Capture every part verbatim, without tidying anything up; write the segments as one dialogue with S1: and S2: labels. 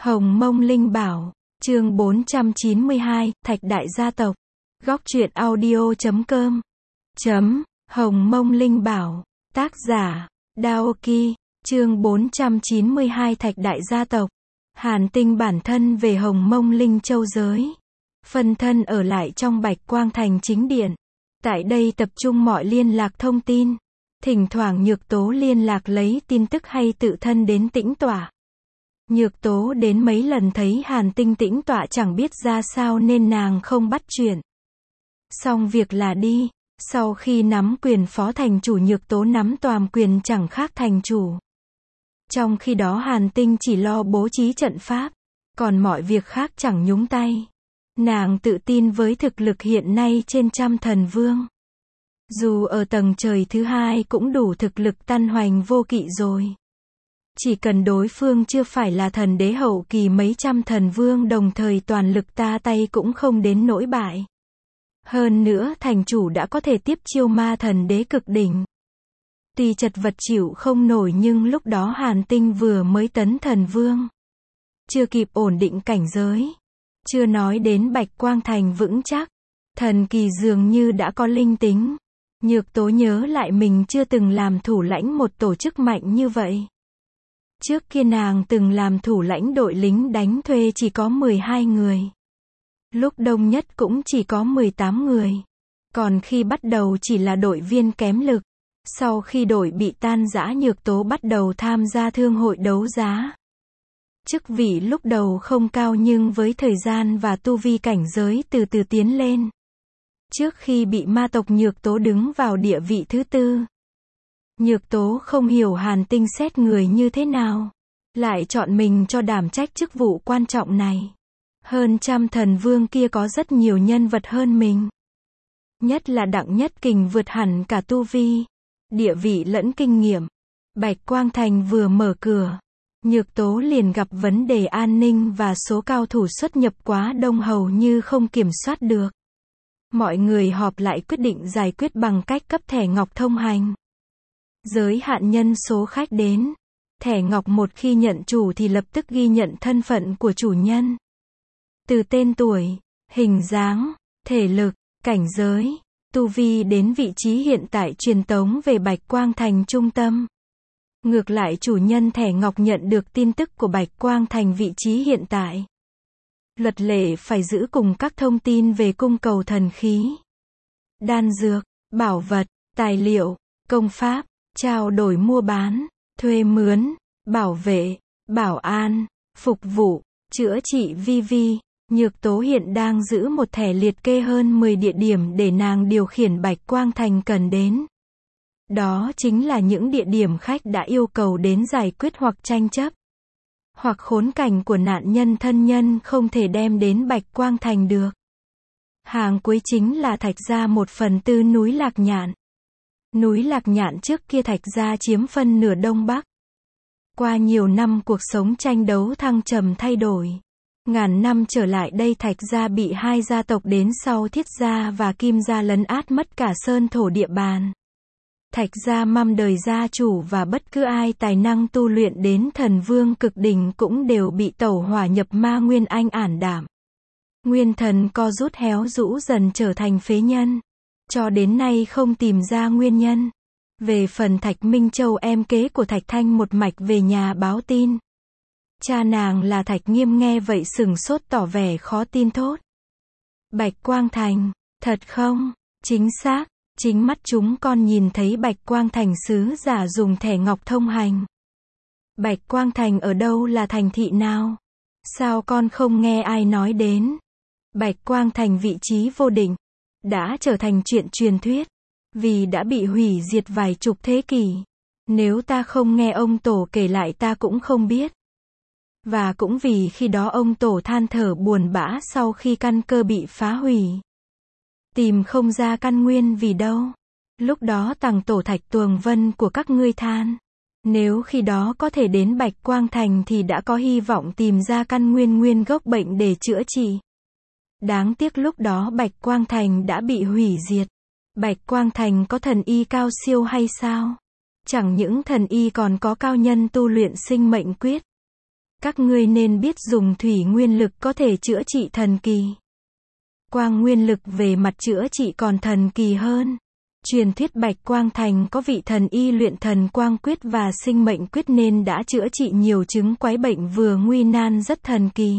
S1: Hồng Mông Linh Bảo, chương bốn trăm chín mươi hai, Thạch Đại Gia Tộc. Góc truyện audio chấm com. Chấm, Hồng Mông Linh Bảo, tác giả, Daoki, chương bốn trăm chín mươi hai Thạch Đại Gia Tộc. Hàn Tinh bản thân về Hồng Mông Linh Châu giới. Phân thân ở lại trong Bạch Quang Thành chính điện. Tại đây tập trung mọi liên lạc thông tin. Thỉnh thoảng Nhược Tố liên lạc lấy tin tức hay tự thân đến tĩnh tọa. Nhược Tố đến mấy lần thấy Hàn Tinh tĩnh tọa chẳng biết ra sao nên nàng không bắt chuyện. Xong việc là đi. Sau khi nắm quyền phó thành chủ, Nhược Tố nắm toàn quyền chẳng khác thành chủ. Trong khi đó Hàn Tinh chỉ lo bố trí trận pháp, còn mọi việc khác chẳng nhúng tay. Nàng tự tin với thực lực hiện nay trên trăm thần vương. Dù ở tầng trời thứ hai cũng đủ thực lực tan hoành vô kỵ rồi. Chỉ cần đối phương chưa phải là thần đế hậu kỳ, mấy trăm thần vương đồng thời toàn lực ta tay cũng không đến nỗi bại. Hơn nữa thành chủ đã có thể tiếp chiêu ma thần đế cực đỉnh. Tuy chật vật chịu không nổi nhưng lúc đó Hàn Tinh vừa mới tấn thần vương. Chưa kịp ổn định cảnh giới. Chưa nói đến Bạch Quang Thành vững chắc. Thần kỳ dường như đã có linh tính. Nhược Tố nhớ lại mình chưa từng làm thủ lãnh một tổ chức mạnh như vậy. Trước kia nàng từng làm thủ lãnh đội lính đánh thuê chỉ có mười hai người. Lúc đông nhất cũng chỉ có mười tám người. Còn khi bắt đầu chỉ là đội viên kém lực. Sau khi đội bị tan rã, Nhược Tố bắt đầu tham gia thương hội đấu giá. Chức vị lúc đầu không cao nhưng với thời gian và tu vi cảnh giới từ từ tiến lên. Trước khi bị ma tộc, Nhược Tố đứng vào địa vị thứ tư. Nhược Tố không hiểu Hàn Tinh xét người như thế nào, lại chọn mình cho đảm trách chức vụ quan trọng này. Hơn trăm thần vương kia có rất nhiều nhân vật hơn mình. Nhất là Đặng Nhất Kình vượt hẳn cả tu vi, địa vị lẫn kinh nghiệm. Bạch Quang Thành vừa mở cửa, Nhược Tố liền gặp vấn đề an ninh và số cao thủ xuất nhập quá đông hầu như không kiểm soát được. Mọi người họp lại quyết định giải quyết bằng cách cấp thẻ ngọc thông hành. Giới hạn nhân số khách đến. Thẻ ngọc một khi nhận chủ thì lập tức ghi nhận thân phận của chủ nhân. Từ tên tuổi, hình dáng, thể lực, cảnh giới, tu vi đến vị trí hiện tại truyền tống về Bạch Quang Thành trung tâm. Ngược lại chủ nhân thẻ ngọc nhận được tin tức của Bạch Quang Thành vị trí hiện tại. Luật lệ phải giữ cùng các thông tin về cung cầu thần khí, đan dược, bảo vật, tài liệu, công pháp, trao đổi mua bán, thuê mướn, bảo vệ, bảo an, phục vụ, chữa trị vi vi. Nhược Tố hiện đang giữ một thẻ liệt kê hơn mười địa điểm để nàng điều khiển Bạch Quang Thành cần đến. Đó chính là những địa điểm khách đã yêu cầu đến giải quyết hoặc tranh chấp, hoặc khốn cảnh của nạn nhân thân nhân không thể đem đến Bạch Quang Thành được. Hàng cuối chính là Thạch Gia một phần tư núi Lạc Nhạn. Núi Lạc Nhạn trước kia Thạch Gia chiếm phân nửa Đông Bắc. Qua nhiều năm cuộc sống tranh đấu thăng trầm thay đổi. Ngàn năm trở lại đây Thạch Gia bị hai gia tộc đến sau Thiết Gia và Kim Gia lấn át mất cả sơn thổ địa bàn. Thạch Gia măm đời gia chủ và bất cứ ai tài năng tu luyện đến thần vương cực đỉnh cũng đều bị tẩu hỏa nhập ma nguyên anh ảm đạm. Nguyên thần co rút héo rũ dần trở thành phế nhân. Cho đến nay không tìm ra nguyên nhân. Về phần Thạch Minh Châu, em kế của Thạch Thanh, một mạch về nhà báo tin. Cha nàng là Thạch Nghiêm nghe vậy sừng sốt tỏ vẻ khó tin thốt. Bạch Quang Thành, thật không? Chính xác, chính mắt chúng con nhìn thấy Bạch Quang Thành sứ giả dùng thẻ ngọc thông hành. Bạch Quang Thành ở đâu, là thành thị nào? Sao con không nghe ai nói đến? Bạch Quang Thành vị trí vô định, đã trở thành chuyện truyền thuyết, vì đã bị hủy diệt vài chục thế kỷ. Nếu ta không nghe ông tổ kể lại ta cũng không biết. Và cũng vì khi đó ông tổ than thở buồn bã sau khi căn cơ bị phá hủy. Tìm không ra căn nguyên vì đâu. Lúc đó tằng tổ Thạch Tuồng Vân của các ngươi than. Nếu khi đó có thể đến Bạch Quang Thành thì đã có hy vọng tìm ra căn nguyên nguyên gốc bệnh để chữa trị. Đáng tiếc lúc đó Bạch Quang Thành đã bị hủy diệt. Bạch Quang Thành có thần y cao siêu hay sao? Chẳng những thần y còn có cao nhân tu luyện sinh mệnh quyết. Các ngươi nên biết dùng thủy nguyên lực có thể chữa trị thần kỳ. Quang nguyên lực về mặt chữa trị còn thần kỳ hơn. Truyền thuyết Bạch Quang Thành có vị thần y luyện thần quang quyết và sinh mệnh quyết nên đã chữa trị nhiều chứng quái bệnh vừa nguy nan rất thần kỳ.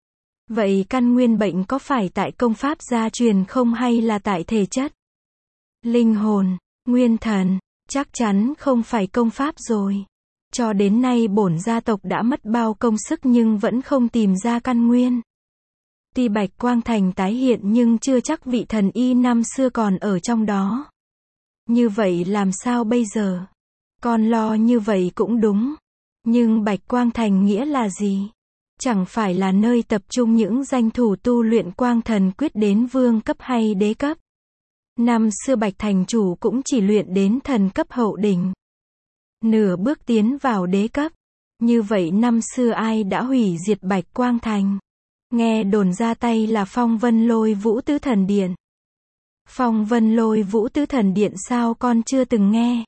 S1: Vậy căn nguyên bệnh có phải tại công pháp gia truyền không hay là tại thể chất? Linh hồn, nguyên thần, chắc chắn không phải công pháp rồi. Cho đến nay bổn gia tộc đã mất bao công sức nhưng vẫn không tìm ra căn nguyên. Tuy Bạch Quang Thành tái hiện nhưng chưa chắc vị thần y năm xưa còn ở trong đó. Như vậy làm sao bây giờ? Con lo như vậy cũng đúng. Nhưng Bạch Quang Thành nghĩa là gì? Chẳng phải là nơi tập trung những danh thủ tu luyện quang thần quyết đến vương cấp hay đế cấp? Năm xưa Bạch Thành chủ cũng chỉ luyện đến thần cấp hậu đỉnh. Nửa bước tiến vào đế cấp. Như vậy năm xưa ai đã hủy diệt Bạch Quang Thành? Nghe đồn ra tay là Phong Vân Lôi Vũ Tứ Thần Điện. Phong Vân Lôi Vũ Tứ Thần Điện sao con chưa từng nghe?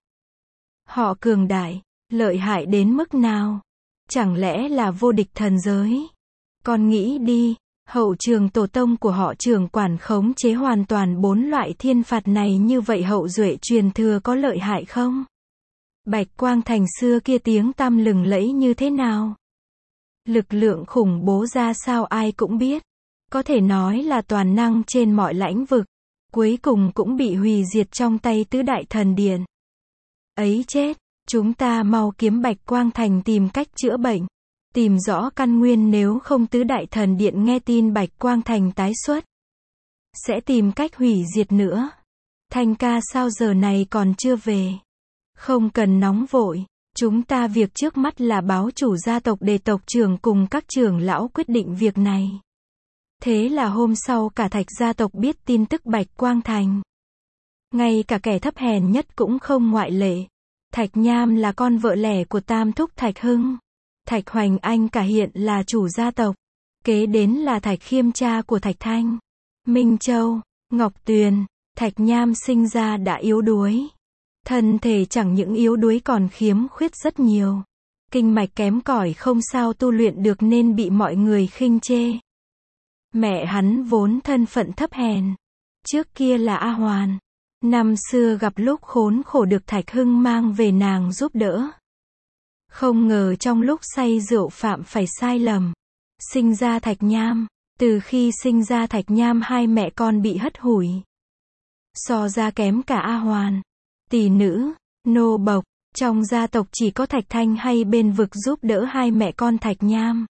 S1: Họ cường đại, lợi hại đến mức nào? Chẳng lẽ là vô địch thần giới? Con nghĩ đi, hậu trường tổ tông của họ trưởng quản khống chế hoàn toàn bốn loại thiên phạt này, như vậy hậu duệ truyền thừa có lợi hại không? Bạch Quang Thành xưa kia tiếng tăm lừng lẫy như thế nào? Lực lượng khủng bố ra sao ai cũng biết. Có thể nói là toàn năng trên mọi lãnh vực. Cuối cùng cũng bị hủy diệt trong tay tứ đại thần điện. Ấy chết, chúng ta mau kiếm Bạch Quang Thành tìm cách chữa bệnh. Tìm rõ căn nguyên, nếu không tứ đại thần điện nghe tin Bạch Quang Thành tái xuất. Sẽ tìm cách hủy diệt nữa. Thanh ca sao giờ này còn chưa về? Không cần nóng vội. Chúng ta việc trước mắt là báo chủ gia tộc để tộc trưởng cùng các trưởng lão quyết định việc này. Thế là hôm sau cả Thạch gia tộc biết tin tức Bạch Quang Thành. Ngay cả kẻ thấp hèn nhất cũng không ngoại lệ. Thạch Nham là con vợ lẻ của Tam thúc Thạch Hưng. Thạch Hoành Anh cả hiện là chủ gia tộc. Kế đến là Thạch Khiêm cha của Thạch Thanh, Minh Châu, Ngọc Tuyền. Thạch Nham sinh ra đã yếu đuối. Thân thể chẳng những yếu đuối còn khiếm khuyết rất nhiều. Kinh mạch kém cỏi không sao tu luyện được nên bị mọi người khinh chê. Mẹ hắn vốn thân phận thấp hèn. Trước kia là A Hoàn. Năm xưa gặp lúc khốn khổ được Thạch Hưng mang về nàng giúp đỡ. Không ngờ trong lúc say rượu phạm phải sai lầm. Sinh ra Thạch Nham. Từ khi sinh ra Thạch Nham hai mẹ con bị hất hủi. So ra kém cả A Hoàn. Tỷ nữ, nô bộc, trong gia tộc chỉ có Thạch Thanh hay bên vực giúp đỡ hai mẹ con Thạch Nham.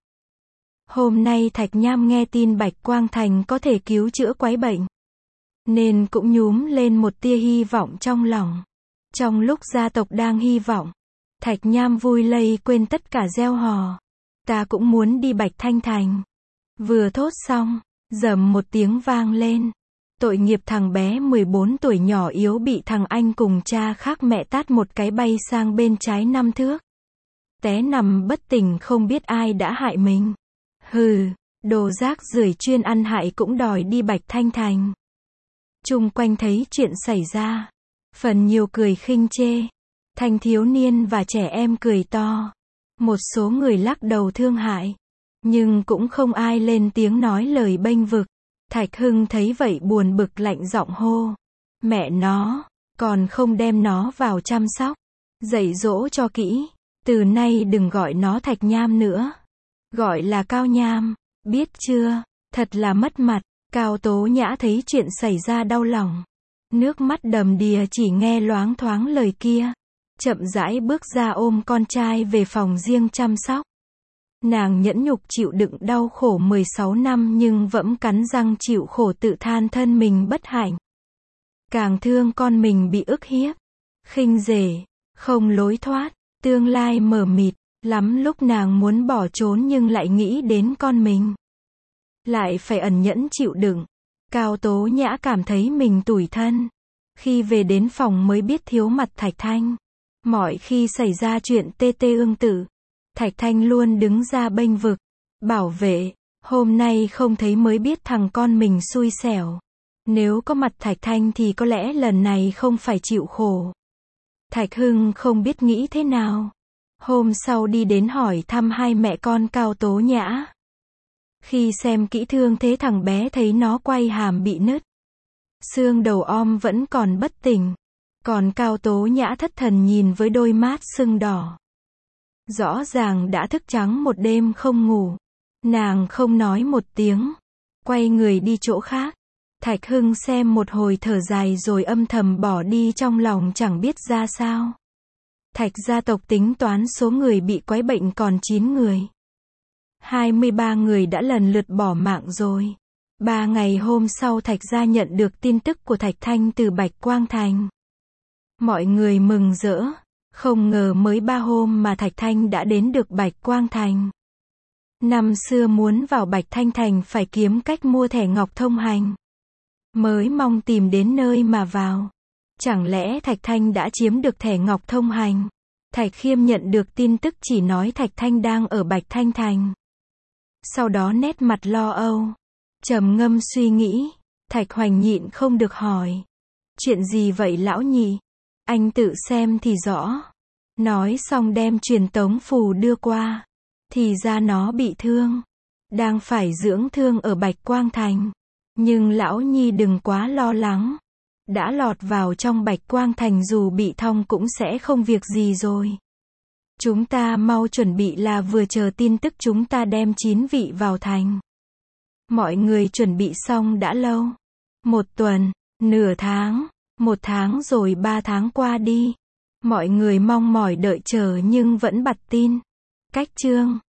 S1: Hôm nay Thạch Nham nghe tin Bạch Quang Thành có thể cứu chữa quái bệnh, nên cũng nhúm lên một tia hy vọng trong lòng. Trong lúc gia tộc đang hy vọng, Thạch Nham vui lây quên tất cả gieo hò. Ta cũng muốn đi Bạch Thanh Thành. Vừa thốt xong, rầm một tiếng vang lên. Tội nghiệp thằng bé mười bốn tuổi nhỏ yếu bị thằng anh cùng cha khác mẹ tát một cái bay sang bên trái năm thước. Té nằm bất tỉnh không biết ai đã hại mình. Hừ, đồ rác rưởi chuyên ăn hại cũng đòi đi Bạch Thanh Thành. Chung quanh thấy chuyện xảy ra. Phần nhiều cười khinh chê. Thanh thiếu niên và trẻ em cười to. Một số người lắc đầu thương hại. Nhưng cũng không ai lên tiếng nói lời bênh vực. Thạch Hưng thấy vậy buồn bực lạnh giọng hô. Mẹ nó, còn không đem nó vào chăm sóc, dạy dỗ cho kỹ. Từ nay đừng gọi nó Thạch Nham nữa. Gọi là Cao Nham, biết chưa? Thật là mất mặt. Cao Tố Nhã thấy chuyện xảy ra đau lòng. Nước mắt đầm đìa chỉ nghe loáng thoáng lời kia. Chậm rãi bước ra ôm con trai về phòng riêng chăm sóc. Nàng nhẫn nhục chịu đựng đau khổ mười sáu năm nhưng vẫn cắn răng chịu khổ tự than thân mình bất hạnh. Càng thương con mình bị ức hiếp, khinh rể, không lối thoát, tương lai mờ mịt, lắm lúc nàng muốn bỏ trốn nhưng lại nghĩ đến con mình. Lại phải ẩn nhẫn chịu đựng. Cao Tố Nhã cảm thấy mình tủi thân. Khi về đến phòng mới biết thiếu mặt Thạch Thanh. Mọi khi xảy ra chuyện tê tê ương tử, Thạch Thanh luôn đứng ra bênh vực, bảo vệ. Hôm nay không thấy mới biết thằng con mình xui xẻo. Nếu có mặt Thạch Thanh thì có lẽ lần này không phải chịu khổ. Thạch Hưng không biết nghĩ thế nào. Hôm sau đi đến hỏi thăm hai mẹ con Cao Tố Nhã. Khi xem kỹ thương thế thằng bé thấy nó quai hàm bị nứt. Xương đầu om vẫn còn bất tỉnh. Còn Cao Tố Nhã thất thần nhìn với đôi mắt sưng đỏ. Rõ ràng đã thức trắng một đêm không ngủ. Nàng không nói một tiếng. Quay người đi chỗ khác. Thạch Hưng xem một hồi thở dài rồi âm thầm bỏ đi trong lòng chẳng biết ra sao. Thạch gia tộc tính toán số người bị quái bệnh còn chín người. hai mươi ba người đã lần lượt bỏ mạng rồi. Ba ngày hôm sau Thạch gia nhận được tin tức của Thạch Thanh từ Bạch Quang Thành. Mọi người mừng rỡ. Không ngờ mới ba hôm mà Thạch Thanh đã đến được Bạch Quang Thành. Năm xưa muốn vào Bạch Thanh Thành phải kiếm cách mua thẻ ngọc thông hành. Mới mong tìm đến nơi mà vào. Chẳng lẽ Thạch Thanh đã chiếm được thẻ ngọc thông hành? Thạch Khiêm nhận được tin tức chỉ nói Thạch Thanh đang ở Bạch Thanh Thành. Sau đó nét mặt lo âu. Trầm ngâm suy nghĩ. Thạch Hoành nhịn không được hỏi. Chuyện gì vậy lão nhị? Anh tự xem thì rõ. Nói xong đem truyền tống phù đưa qua. Thì ra nó bị thương. Đang phải dưỡng thương ở Bạch Quang Thành. Nhưng lão nhi đừng quá lo lắng. Đã lọt vào trong Bạch Quang Thành dù bị thong cũng sẽ không việc gì rồi. Chúng ta mau chuẩn bị là vừa chờ tin tức chúng ta đem chín vị vào thành. Mọi người chuẩn bị xong đã lâu. Một tuần, nửa tháng, một tháng rồi ba tháng qua đi. Mọi người mong mỏi đợi chờ nhưng vẫn bặt tin. Cách chương